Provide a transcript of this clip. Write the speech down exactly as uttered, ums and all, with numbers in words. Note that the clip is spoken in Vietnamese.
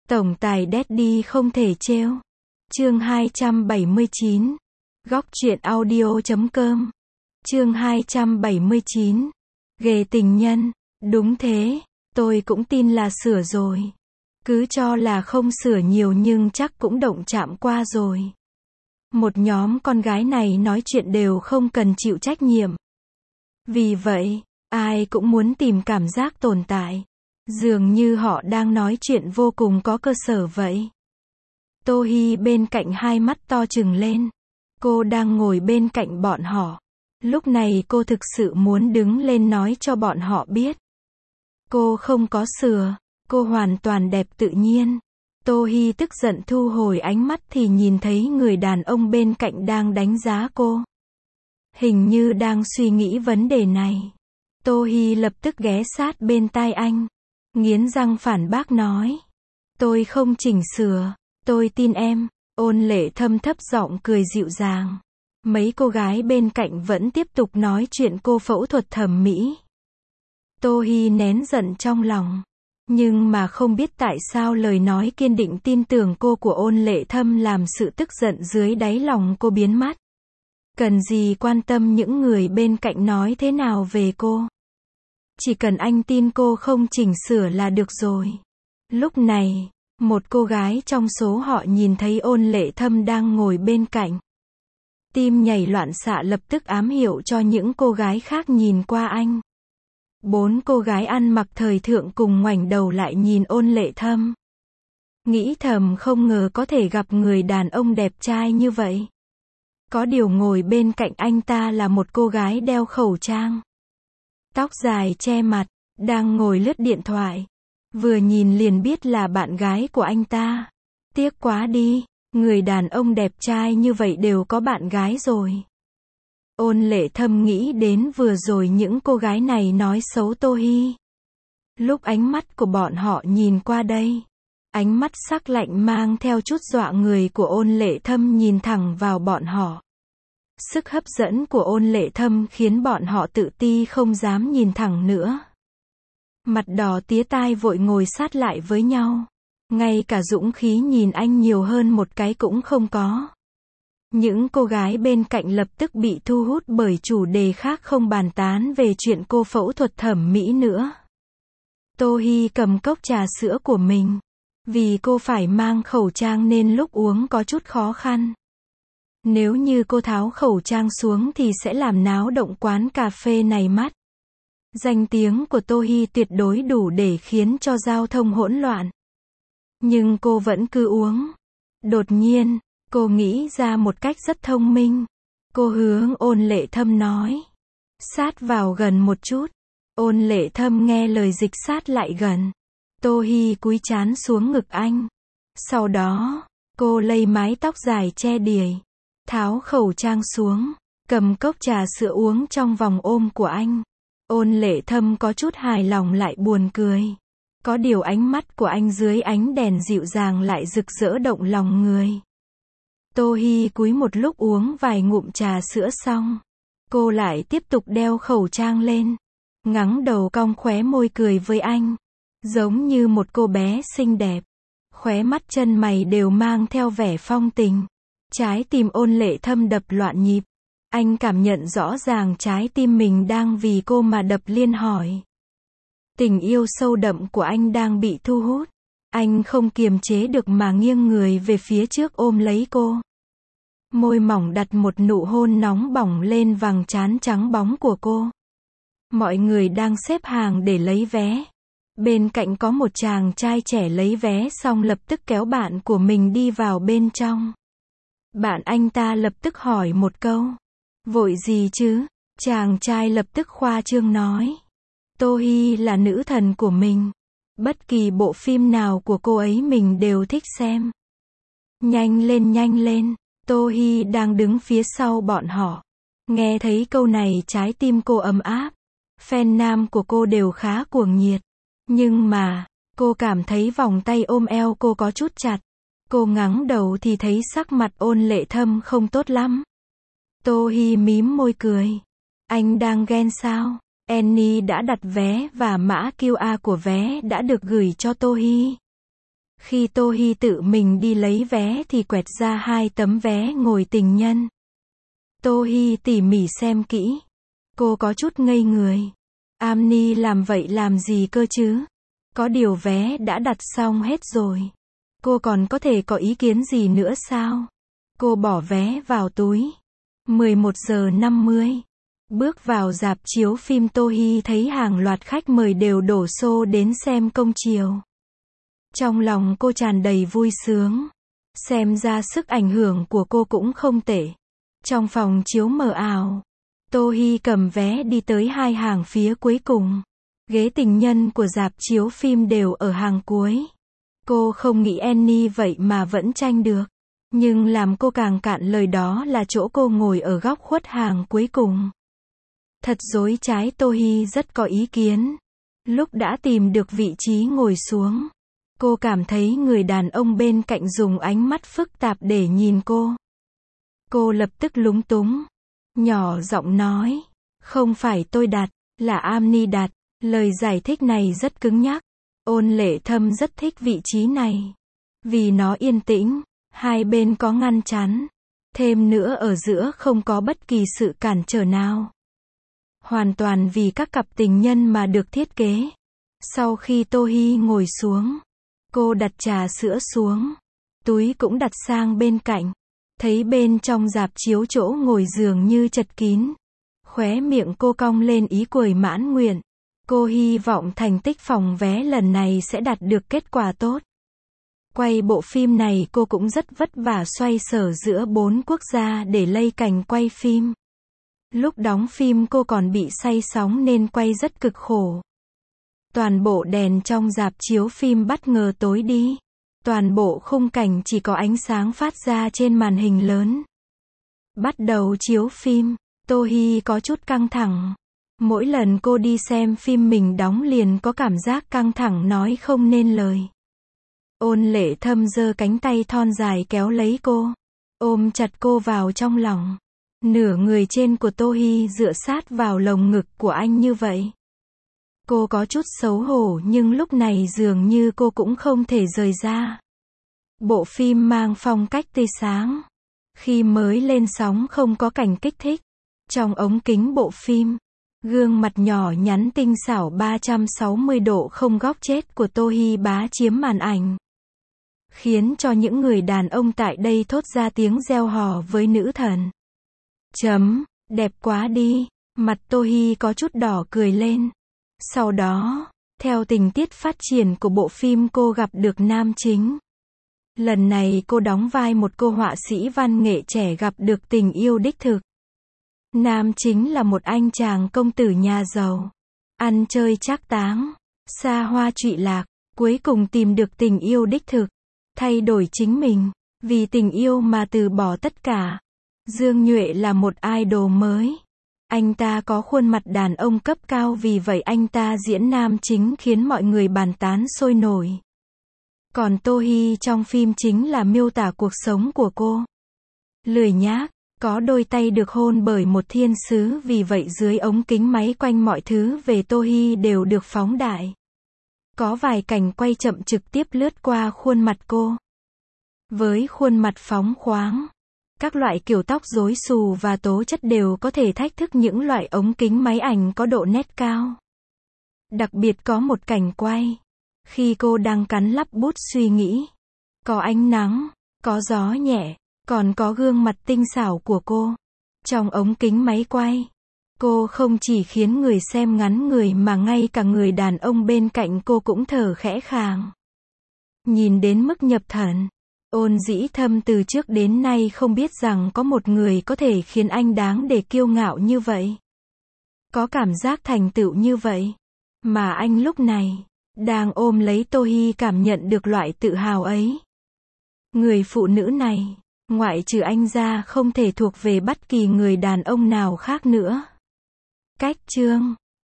Tổng tài Daddy không thể trêu. Chương hai trăm bảy mươi chín. Góc truyện audio chấm com. Chương hai trăm bảy mươi chín. Ghê tình nhân. Đúng thế, tôi cũng tin là sửa rồi. Cứ cho là không sửa nhiều nhưng chắc cũng động chạm qua rồi. Một nhóm con gái này nói chuyện đều không cần chịu trách nhiệm. Vì vậy, ai cũng muốn tìm cảm giác tồn tại. Dường như họ đang nói chuyện vô cùng có cơ sở vậy. Tô Hi bên cạnh hai mắt to trừng lên. Cô đang ngồi bên cạnh bọn họ. Lúc này cô thực sự muốn đứng lên nói cho bọn họ biết. Cô không có sửa, cô hoàn toàn đẹp tự nhiên. Tô Hi tức giận thu hồi ánh mắt thì nhìn thấy người đàn ông bên cạnh đang đánh giá cô. Hình như đang suy nghĩ vấn đề này. Tô Hi lập tức ghé sát bên tai anh. Nghiến răng phản bác nói. Tôi không chỉnh sửa, tôi tin em. Ôn Lệ Thâm thấp giọng cười dịu dàng. Mấy cô gái bên cạnh vẫn tiếp tục nói chuyện cô phẫu thuật thẩm mỹ. Tô Hi nén giận trong lòng. Nhưng mà không biết tại sao lời nói kiên định tin tưởng cô của Ôn Lệ Thâm làm sự tức giận dưới đáy lòng cô biến mất. Cần gì quan tâm những người bên cạnh nói thế nào về cô. Chỉ cần anh tin cô không chỉnh sửa là được rồi. Lúc này, một cô gái trong số họ nhìn thấy Ôn Lệ Thâm đang ngồi bên cạnh. Tim nhảy loạn xạ lập tức ám hiệu cho những cô gái khác nhìn qua anh. Bốn cô gái ăn mặc thời thượng cùng ngoảnh đầu lại nhìn Ôn Lệ Thâm. Nghĩ thầm không ngờ có thể gặp người đàn ông đẹp trai như vậy. Có điều ngồi bên cạnh anh ta là một cô gái đeo khẩu trang. Tóc dài che mặt, đang ngồi lướt điện thoại. Vừa nhìn liền biết là bạn gái của anh ta. Tiếc quá đi, người đàn ông đẹp trai như vậy đều có bạn gái rồi. Ôn Lệ Thâm nghĩ đến vừa rồi những cô gái này nói xấu Tô Hi. Lúc ánh mắt của bọn họ nhìn qua đây, ánh mắt sắc lạnh mang theo chút dọa người của Ôn Lệ Thâm nhìn thẳng vào bọn họ. Sức hấp dẫn của Ôn Lệ Thâm khiến bọn họ tự ti không dám nhìn thẳng nữa. Mặt đỏ tía tai vội ngồi sát lại với nhau. Ngay cả dũng khí nhìn anh nhiều hơn một cái cũng không có. Những cô gái bên cạnh lập tức bị thu hút bởi chủ đề khác không bàn tán về chuyện cô phẫu thuật thẩm mỹ nữa. Tô Hi cầm cốc trà sữa của mình. Vì cô phải mang khẩu trang nên lúc uống có chút khó khăn. Nếu như cô tháo khẩu trang xuống thì sẽ làm náo động quán cà phê này mất. Danh tiếng của Tô Hi tuyệt đối đủ để khiến cho giao thông hỗn loạn. Nhưng cô vẫn cứ uống. Đột nhiên, cô nghĩ ra một cách rất thông minh. Cô hướng Ôn Lệ Thâm nói. Sát vào gần một chút. Ôn Lệ Thâm nghe lời dịch sát lại gần. Tô Hi cúi trán xuống ngực anh. Sau đó, cô lấy mái tóc dài che đìa. Tháo khẩu trang xuống. Cầm cốc trà sữa uống trong vòng ôm của anh. Ôn Lệ Thâm có chút hài lòng lại buồn cười. Có điều ánh mắt của anh dưới ánh đèn dịu dàng lại rực rỡ động lòng người. Tô Hi cúi một lúc uống vài ngụm trà sữa xong. Cô lại tiếp tục đeo khẩu trang lên. Ngắng đầu cong khóe môi cười với anh. Giống như một cô bé xinh đẹp. Khóe mắt chân mày đều mang theo vẻ phong tình. Trái tim Ôn Lệ Thâm đập loạn nhịp. Anh cảm nhận rõ ràng trái tim mình đang vì cô mà đập liên hồi. Tình yêu sâu đậm của anh đang bị thu hút. Anh không kiềm chế được mà nghiêng người về phía trước ôm lấy cô. Môi mỏng đặt một nụ hôn nóng bỏng lên vầng trán trắng bóng của cô. Mọi người đang xếp hàng để lấy vé. Bên cạnh có một chàng trai trẻ lấy vé xong lập tức kéo bạn của mình đi vào bên trong. Bạn anh ta lập tức hỏi một câu. Vội gì chứ? Chàng trai lập tức khoa trương nói. Tô Hi là nữ thần của mình. Bất kỳ bộ phim nào của cô ấy mình đều thích xem. Nhanh lên nhanh lên. Tô Hi đang đứng phía sau bọn họ. Nghe thấy câu này trái tim cô ấm áp. Fan nam của cô đều khá cuồng nhiệt. Nhưng mà, cô cảm thấy vòng tay ôm eo cô có chút chặt. Cô ngẩng đầu thì thấy sắc mặt Ôn Lệ Thâm không tốt lắm. Tô Hi mím môi cười. Anh đang ghen sao? Annie đã đặt vé và mã quy rờ của vé đã được gửi cho Tô Hi. Khi Tô Hi tự mình đi lấy vé thì quẹt ra hai tấm vé ngồi tình nhân. Tô Hi tỉ mỉ xem kỹ. Cô có chút ngây người. Amni làm vậy làm gì cơ chứ? Có điều vé đã đặt xong hết rồi. Cô còn có thể có ý kiến gì nữa sao? Cô bỏ vé vào túi. mười một giờ năm mươi. Bước vào rạp chiếu phim, Tô Hi thấy hàng loạt khách mời đều đổ xô đến xem công chiếu. Trong lòng cô tràn đầy vui sướng. Xem ra sức ảnh hưởng của cô cũng không tệ. Trong phòng chiếu mờ ảo, Tô Hi cầm vé đi tới hai hàng phía cuối cùng. Ghế tình nhân của rạp chiếu phim đều ở hàng cuối. Cô không nghĩ Annie vậy mà vẫn tranh được. Nhưng làm cô càng cạn lời đó là chỗ cô ngồi ở góc khuất hàng cuối cùng. Thật dối trái, Tô Hi rất có ý kiến. Lúc đã tìm được vị trí ngồi xuống, cô cảm thấy người đàn ông bên cạnh dùng ánh mắt phức tạp để nhìn cô. Cô lập tức lúng túng. Nhỏ giọng nói, không phải tôi đặt, là Amni đặt. Lời giải thích này rất cứng nhắc. Ôn Lệ Thâm rất thích vị trí này. Vì nó yên tĩnh, hai bên có ngăn chắn. Thêm nữa ở giữa không có bất kỳ sự cản trở nào. Hoàn toàn vì các cặp tình nhân mà được thiết kế. Sau khi Tô Hi ngồi xuống, cô đặt trà sữa xuống. Túi cũng đặt sang bên cạnh. Thấy bên trong rạp chiếu chỗ ngồi dường như chật kín. Khóe miệng cô cong lên ý cười mãn nguyện. Cô hy vọng thành tích phòng vé lần này sẽ đạt được kết quả tốt. Quay bộ phim này cô cũng rất vất vả xoay sở giữa bốn quốc gia để lây cảnh quay phim. Lúc đóng phim cô còn bị say sóng nên quay rất cực khổ. Toàn bộ đèn trong rạp chiếu phim bất ngờ tối đi. Toàn bộ khung cảnh chỉ có ánh sáng phát ra trên màn hình lớn. Bắt đầu chiếu phim, Tô Hi có chút căng thẳng. Mỗi lần cô đi xem phim mình đóng liền có cảm giác căng thẳng nói không nên lời. Ôn Lệ Thâm giơ cánh tay thon dài kéo lấy cô, ôm chặt cô vào trong lòng. Nửa người trên của Tô Hi dựa sát vào lồng ngực của anh như vậy. Cô có chút xấu hổ nhưng lúc này dường như cô cũng không thể rời ra. Bộ phim mang phong cách tươi sáng. Khi mới lên sóng không có cảnh kích thích. Trong ống kính bộ phim, gương mặt nhỏ nhắn tinh xảo ba trăm sáu mươi độ không góc chết của Tô Hi bá chiếm màn ảnh. Khiến cho những người đàn ông tại đây thốt ra tiếng reo hò với nữ thần. Chấm, đẹp quá đi. Mặt Tô Hi có chút đỏ cười lên. Sau đó, theo tình tiết phát triển của bộ phim, cô gặp được nam chính. Lần này cô đóng vai một cô họa sĩ văn nghệ trẻ gặp được tình yêu đích thực. Nam chính là một anh chàng công tử nhà giàu, ăn chơi trác táng, xa hoa trụy lạc, cuối cùng tìm được tình yêu đích thực, thay đổi chính mình, vì tình yêu mà từ bỏ tất cả. Dương Nhuệ là một idol mới. Anh ta có khuôn mặt đàn ông cấp cao, vì vậy anh ta diễn nam chính khiến mọi người bàn tán sôi nổi. Còn Tô Hi trong phim chính là miêu tả cuộc sống của cô. Lười nhác, có đôi tay được hôn bởi một thiên sứ, vì vậy dưới ống kính máy quanh mọi thứ về Tô Hi đều được phóng đại. Có vài cảnh quay chậm trực tiếp lướt qua khuôn mặt cô. Với khuôn mặt phóng khoáng, các loại kiểu tóc rối xù và tố chất đều có thể thách thức những loại ống kính máy ảnh có độ nét cao. Đặc biệt có một cảnh quay, khi cô đang cắn lắp bút suy nghĩ. Có ánh nắng, có gió nhẹ, còn có gương mặt tinh xảo của cô. Trong ống kính máy quay, cô không chỉ khiến người xem ngắn người mà ngay cả người đàn ông bên cạnh cô cũng thở khẽ khàng. Nhìn đến mức nhập thần. Ôn Dĩ Thâm từ trước đến nay không biết rằng có một người có thể khiến anh đáng để kiêu ngạo như vậy. Có cảm giác thành tựu như vậy. Mà anh lúc này, đang ôm lấy Tô Hi, cảm nhận được loại tự hào ấy. Người phụ nữ này, ngoại trừ anh ra không thể thuộc về bất kỳ người đàn ông nào khác nữa. Cách chương